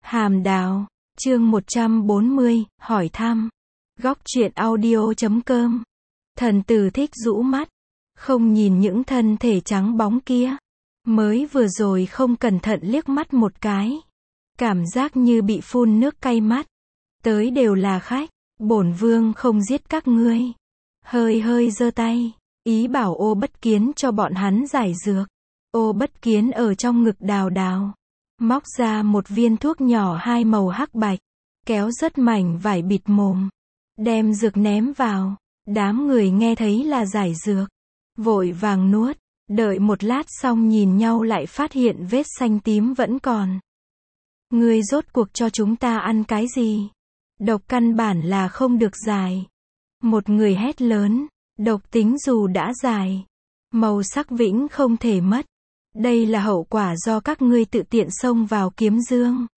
Hàm Đào, chương 140, hỏi thăm. Góc truyện audio.com. Thần Tử thích rũ mắt, không nhìn những thân thể trắng bóng kia. Mới vừa rồi không cẩn thận liếc mắt một cái. Cảm giác như bị phun nước cay mắt. Tới đều là khách, bổn vương không giết các ngươi. Hơi hơi giơ tay, ý bảo Ô Bất Kiến cho bọn hắn giải dược. Ô Bất Kiến ở trong ngực Đào Đào, móc ra một viên thuốc nhỏ hai màu hắc bạch, kéo rất mảnh vải bịt mồm, đem dược ném vào. Đám người nghe thấy là giải dược, vội vàng nuốt, đợi một lát xong nhìn nhau lại phát hiện vết xanh tím vẫn còn. Ngươi rốt cuộc cho chúng ta ăn cái gì? Độc căn bản là không được giải. Một người hét lớn, độc tính dù đã giải, màu sắc vĩnh không thể mất. Đây là hậu quả do các ngươi tự tiện xông vào Kiếm Dương.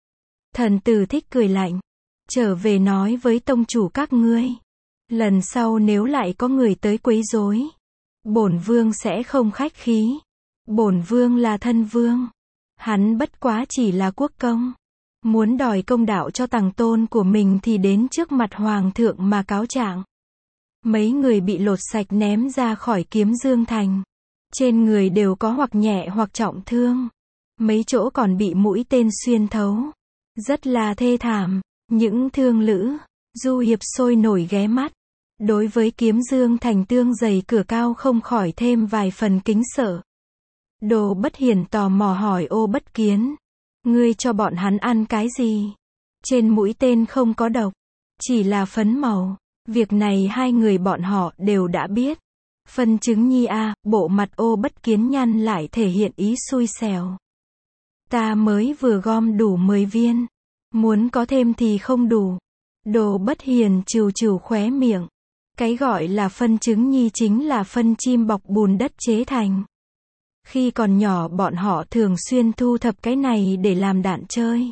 Thần Tử thích cười lạnh, trở về nói với tông chủ các ngươi. Lần sau nếu lại có người tới quấy rối, bổn vương sẽ không khách khí. Bổn vương là thân vương, hắn bất quá chỉ là quốc công. Muốn đòi công đạo cho tằng tôn của mình thì đến trước mặt hoàng thượng mà cáo trạng. Mấy người bị lột sạch ném ra khỏi Kiếm Dương thành. Trên người đều có hoặc nhẹ hoặc trọng thương. Mấy chỗ còn bị mũi tên xuyên thấu. Rất là thê thảm. Những thương lữ, du hiệp sôi nổi ghé mắt. Đối với Kiếm Dương thành tương dày cửa cao không khỏi thêm vài phần kính sợ. Đồ Bất Hiển tò mò hỏi Ô Bất Kiến. Ngươi cho bọn hắn ăn cái gì? Trên mũi tên không có độc, chỉ là phấn màu. Việc này hai người bọn họ đều đã biết. Phân chứng nhi a, bộ mặt Ô Bất Kiến nhăn lại thể hiện ý xui xẻo. Ta mới vừa gom đủ 10 viên. Muốn có thêm thì không đủ. Đồ Bất Hiền trừ trừ khóe miệng. Cái gọi là phân chứng nhi chính là phân chim bọc bùn đất chế thành. Khi còn nhỏ bọn họ thường xuyên thu thập cái này để làm đạn chơi.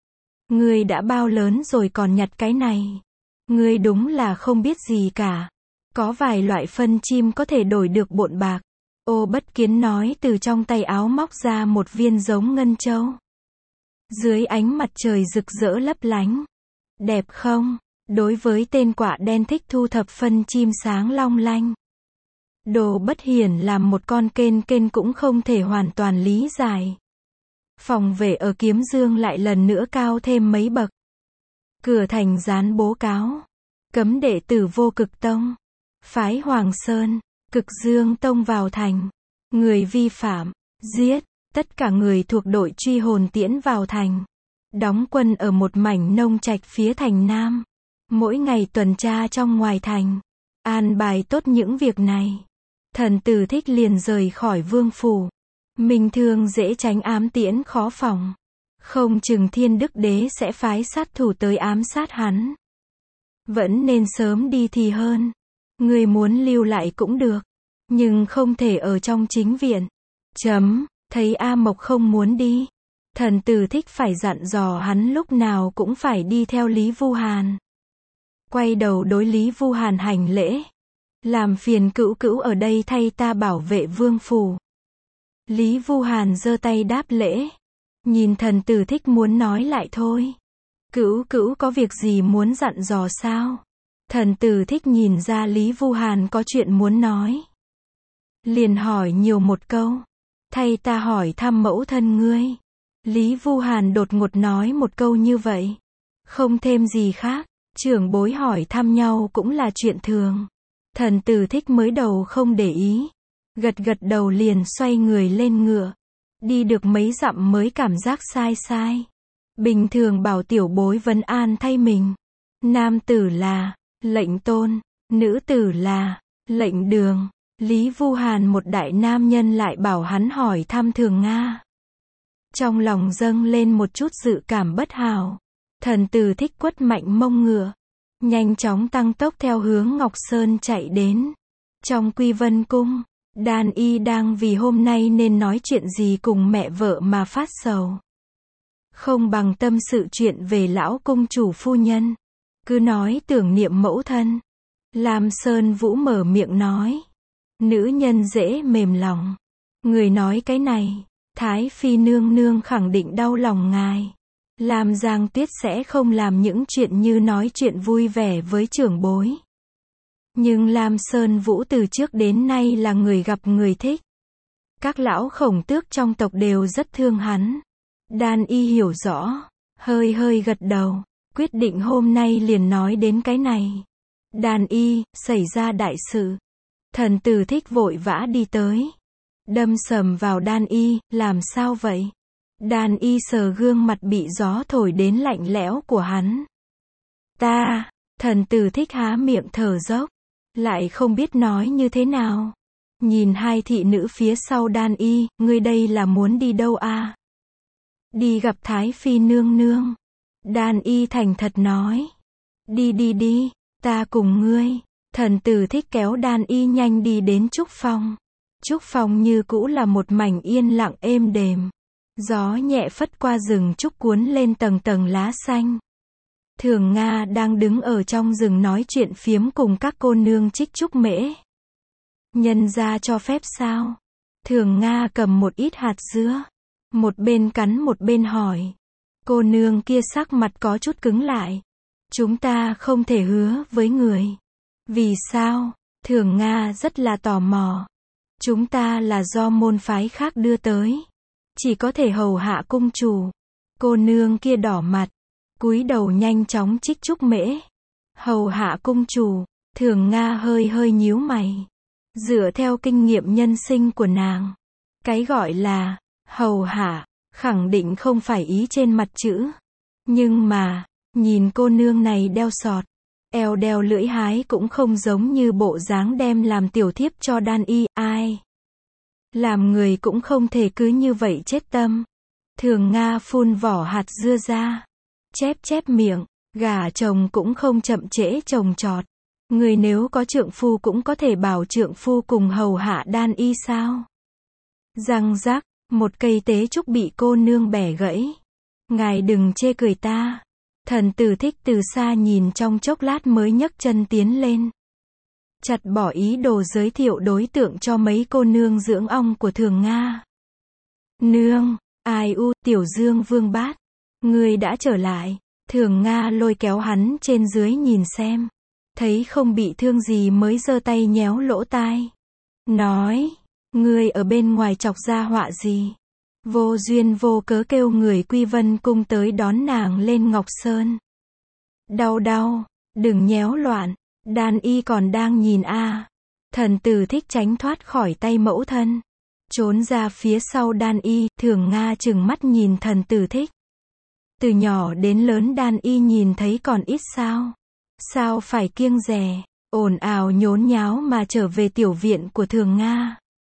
Ngươi đã bao lớn rồi còn nhặt cái này? Ngươi đúng là không biết gì cả. Có vài loại phân chim có thể đổi được bộn bạc. Ô Bất Kiến nói từ trong tay áo móc ra một viên giống ngân châu. Dưới ánh mặt trời rực rỡ lấp lánh. Đẹp không? Đối với tên quạ đen thích thu thập phân chim sáng long lanh. Đồ Bất Hiển làm một con kên cũng không thể hoàn toàn lý giải. Phòng vệ ở Kiếm Dương lại lần nữa cao thêm mấy bậc. Cửa thành dán bố cáo. Cấm đệ tử Vô Cực Tông, phái Hoàng Sơn, Cực Dương Tông vào thành. Người vi phạm, giết. Tất cả người thuộc đội truy hồn tiễn vào thành. Đóng quân ở một mảnh nông trạch phía thành Nam. Mỗi ngày tuần tra trong ngoài thành. An bài tốt những việc này. Thần Tử thích liền rời khỏi vương phủ. Minh Thương dễ tránh ám tiễn khó phòng. Không chừng Thiên Đức Đế sẽ phái sát thủ tới ám sát hắn. Vẫn nên sớm đi thì hơn. Người muốn lưu lại cũng được. Nhưng không thể ở trong chính viện. Thấy A Mộc không muốn đi. Thần Tử thích phải dặn dò hắn lúc nào cũng phải đi theo Lý Vu Hàn. Quay đầu đối Lý Vu Hàn hành lễ. Làm phiền cữu cữu ở đây thay ta bảo vệ vương phủ. Lý Vu Hàn giơ tay đáp lễ. Nhìn thần Tử thích muốn nói lại thôi. Cữu cữu có việc gì muốn dặn dò sao? Thần Tử thích nhìn ra Lý Vu Hàn có chuyện muốn nói. Liền hỏi nhiều một câu. Thay ta hỏi thăm mẫu thân ngươi. Lý Vu Hàn đột ngột nói một câu như vậy. Không thêm gì khác. Trưởng bối hỏi thăm nhau cũng là chuyện thường. Thần Tử thích mới đầu không để ý. Gật đầu liền xoay người lên ngựa. Đi được mấy dặm mới cảm giác sai. Bình thường bảo tiểu bối vấn an thay mình. Nam tử là lệnh tôn, nữ tử là lệnh đường. Lý Vu Hàn một đại nam nhân lại bảo hắn hỏi thăm Thường Nga. Trong lòng dâng lên một chút dự cảm bất hảo. Thần Tử thích quất mạnh mông ngựa. Nhanh chóng tăng tốc theo hướng Ngọc Sơn chạy đến. Trong Quy Vân Cung, Đan Y đang vì hôm nay nên nói chuyện gì cùng mẹ vợ mà phát sầu. Không bằng tâm sự chuyện về lão cung chủ phu nhân. Cứ nói tưởng niệm mẫu thân. Lam Sơn Vũ mở miệng nói. Nữ nhân dễ mềm lòng. Người nói cái này, Thái Phi nương nương khẳng định đau lòng ngài. Lam Giang Tuyết sẽ không làm những chuyện như nói chuyện vui vẻ với trưởng bối. Nhưng Lam Sơn Vũ từ trước đến nay là người gặp người thích. Các lão khổng tước trong tộc đều rất thương hắn. Đan Y hiểu rõ, hơi hơi gật đầu, quyết định hôm nay liền nói đến cái này. Đan Y, xảy ra đại sự. Thần Tử Thích vội vã đi tới. Đâm sầm vào Đan Y, làm sao vậy? Đan Y sờ gương mặt bị gió thổi đến lạnh lẽo của hắn. Ta, Thần Tử Thích há miệng thở dốc, lại không biết nói như thế nào. Nhìn hai thị nữ phía sau Đan Y, ngươi đây là muốn đi đâu à? Đi gặp Thái Phi nương nương. Đan Y thành thật nói. Đi, ta cùng ngươi. Thần Tử Thích kéo Đan Y nhanh đi đến trúc phong. Trúc phong như cũ là một mảnh yên lặng êm đềm. Gió nhẹ phất qua rừng trúc cuốn lên tầng tầng lá xanh. Thường Nga đang đứng ở trong rừng nói chuyện phiếm cùng các cô nương Trích Trúc Mễ. Nhân gia cho phép sao? Thường Nga cầm một ít hạt dứa. Một bên cắn một bên hỏi. Cô nương kia sắc mặt có chút cứng lại. Chúng ta không thể hứa với người. Vì sao? Thường Nga rất là tò mò. Chúng ta là do môn phái khác đưa tới. Chỉ có thể hầu hạ cung chủ. Cô nương kia đỏ mặt. Cúi đầu nhanh chóng Trích Trúc Mễ. Hầu hạ cung chủ. Thường Nga hơi hơi nhíu mày. Dựa theo kinh nghiệm nhân sinh của nàng. Cái gọi là hầu hạ, khẳng định không phải ý trên mặt chữ. Nhưng mà, nhìn cô nương này đeo sọt, eo đeo lưỡi hái cũng không giống như bộ dáng đem làm tiểu thiếp cho Đan Y, ai. Làm người cũng không thể cứ như vậy chết tâm. Thường Nga phun vỏ hạt dưa ra. Chép miệng, gả chồng cũng không chậm trễ trồng trọt. Người nếu có trượng phu cũng có thể bảo trượng phu cùng hầu hạ Đan Y sao? Răng rắc, một cây tế trúc bị cô nương bẻ gãy. Ngài đừng chê cười ta. Thần Tử Thích từ xa nhìn trong chốc lát mới nhấc chân tiến lên. Chặt bỏ ý đồ giới thiệu đối tượng cho mấy cô nương dưỡng ong của Thường Nga. Nương, ai u, Tiểu Dương Vương Bát. Ngươi đã trở lại. Thường Nga lôi kéo hắn trên dưới nhìn xem. Thấy không bị thương gì mới giơ tay nhéo lỗ tai. Nói, ngươi ở bên ngoài chọc ra họa gì? Vô duyên vô cớ kêu người Quy Vân cung tới đón nàng lên Ngọc Sơn. Đau, đừng nhéo loạn. Đan Y còn đang nhìn a. Thần Tử Thích tránh thoát khỏi tay mẫu thân. Trốn ra phía sau Đan Y, Thường Nga trừng mắt nhìn Thần Tử Thích. Từ nhỏ đến lớn Đan Y nhìn thấy còn ít sao? Sao phải kiêng dè, ồn ào nhốn nháo mà trở về tiểu viện của Thường Nga.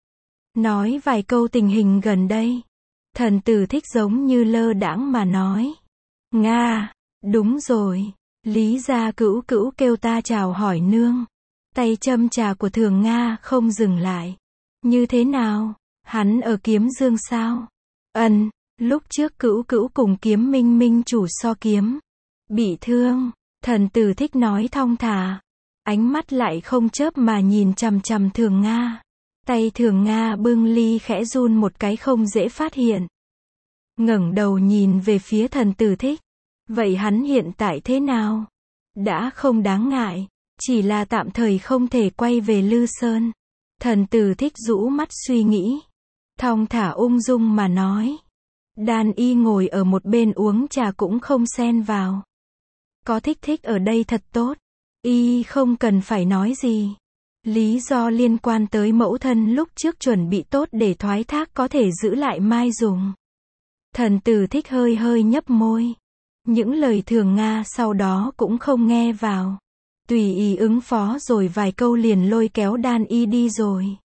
Nói vài câu tình hình gần đây. Thần Tử Thích giống như lơ đãng mà nói. Nga, đúng rồi. Lý gia cữu cữu kêu ta chào hỏi nương. Tay châm trà của Thường Nga không dừng lại. Như thế nào? Hắn ở Kiếm Dương sao? Lúc trước cữu cữu cùng Kiếm Minh Minh chủ so kiếm. Bị thương. Thần Tử Thích nói thong thả. Ánh mắt lại không chớp mà nhìn chằm chằm Thường Nga. Tay Thường Nga bưng ly khẽ run một cái không dễ phát hiện. Ngẩng đầu nhìn về phía Thần Tử Thích. Vậy hắn hiện tại thế nào? Đã không đáng ngại. Chỉ là tạm thời không thể quay về Lư Sơn. Thần Tử Thích rũ mắt suy nghĩ. Thong thả ung dung mà nói. Đan Y ngồi ở một bên uống trà cũng không xen vào. Có thích ở đây thật tốt. Y không cần phải nói gì. Lý do liên quan tới mẫu thân lúc trước chuẩn bị tốt để thoái thác có thể giữ lại mai dùng. Thần Tử Thích hơi hơi nhấp môi. Những lời Thường Nga sau đó cũng không nghe vào. Tùy ý ứng phó rồi vài câu liền lôi kéo Đan Y đi rồi.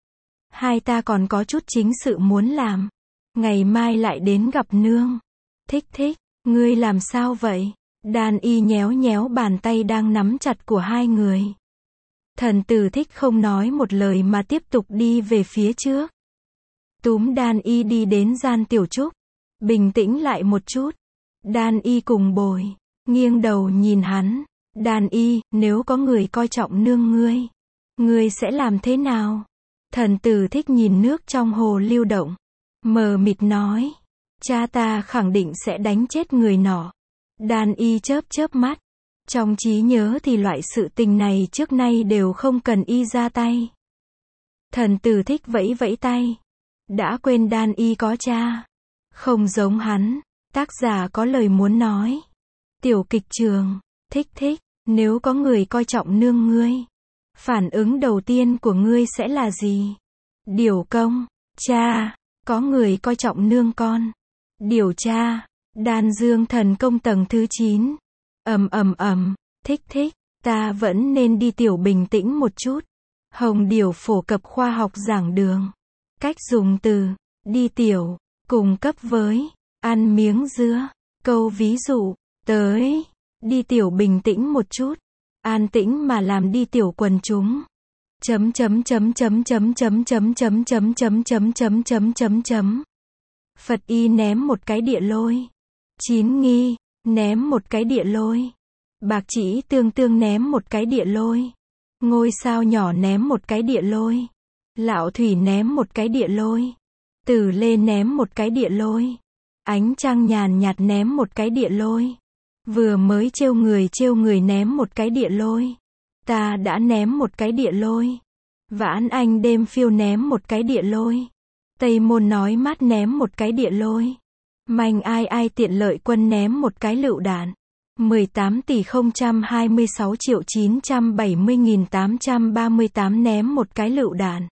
Hai ta còn có chút chính sự muốn làm. Ngày mai lại đến gặp nương. Thích, ngươi làm sao vậy? Đan Y nhéo nhéo bàn tay đang nắm chặt của hai người. Thần Tử Thích không nói một lời mà tiếp tục đi về phía trước. Túm Đan Y đi đến gian tiểu trúc. Bình tĩnh lại một chút. Đan Y cùng bồi. Nghiêng đầu nhìn hắn. Đan Y, nếu có người coi trọng nương ngươi sẽ làm thế nào? Thần Tử Thích nhìn nước trong hồ lưu động. Mờ mịt nói. Cha ta khẳng định sẽ đánh chết người nọ. Đan y chớp chớp mắt. Trong trí nhớ thì loại sự tình này trước nay đều không cần y ra tay. Thần tử Thích vẫy vẫy tay. Đã quên Đan y có cha. Không giống hắn. Tác giả có lời muốn nói. Tiểu kịch trường. Thích thích, nếu có người coi trọng nương ngươi, phản ứng đầu tiên của ngươi sẽ là gì? Điều công. Cha, có người coi trọng nương con. Điều tra. Đan dương thần công tầng thứ 9. Thích thích, ta vẫn nên đi tiểu bình tĩnh một chút. Hồng Điều phổ cập khoa học giảng đường. Cách dùng từ, đi tiểu, cùng cấp với, ăn miếng dứa. Câu ví dụ, tới, đi tiểu bình tĩnh một chút. An tĩnh mà làm đi tiểu quần chúng. Phật y ném một cái địa lôi. Chín nghi, ném một cái địa lôi. Bạc chỉ tương tương ném một cái địa lôi. Ngôi sao nhỏ ném một cái địa lôi. Lạo thủy ném một cái địa lôi. Tử lê ném một cái địa lôi. Ánh trăng nhàn nhạt ném một cái địa lôi. Vừa mới trêu người ném một cái địa lôi. Ta đã ném một cái địa lôi. Vãn Anh đêm phiêu ném một cái địa lôi. Tây Môn nói mát ném một cái địa lôi. Manh ai ai tiện lợi quân ném một cái lựu đạn. 18.022.970.838 ném một cái lựu đạn.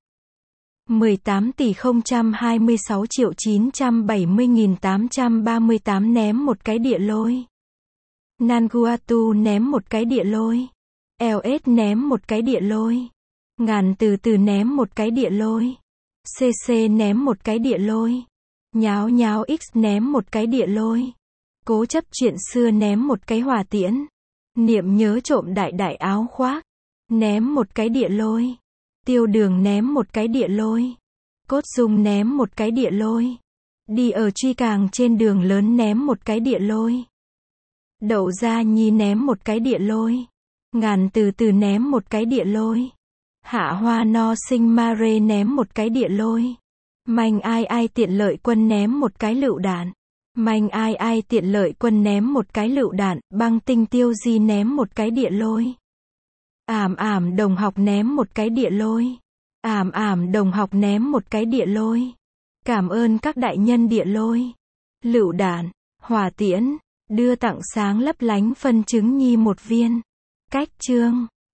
18.026.970.838 ném một cái địa lôi. Nanguatu ném một cái địa lôi. LS ném một cái địa lôi. Ngàn từ từ ném một cái địa lôi. CC ném một cái địa lôi. Nháo nháo X ném một cái địa lôi. Cố chấp chuyện xưa ném một cái hỏa tiễn. Niệm nhớ trộm đại đại áo khoác. Ném một cái địa lôi. Tiêu Đường ném một cái địa lôi. Cốt Dung ném một cái địa lôi. Đi ở truy càng trên đường lớn ném một cái địa lôi. Đậu Gia Nhi ném một cái địa lôi. Ngàn từ từ ném một cái địa lôi. Hạ Hoa No Sinh Mare ném một cái địa lôi. Manh ai ai tiện lợi quân ném một cái lựu đạn. Manh ai ai tiện lợi quân ném một cái lựu đạn. Băng Tinh Tiêu Di ném một cái địa lôi. Ảm ảm đồng học ném một cái địa lôi. Ảm ảm đồng học ném một cái địa lôi. Cảm ơn các đại nhân địa lôi. Lựu đạn, hỏa tiễn, đưa tặng sáng lấp lánh phân chứng nhi một viên. Cách chương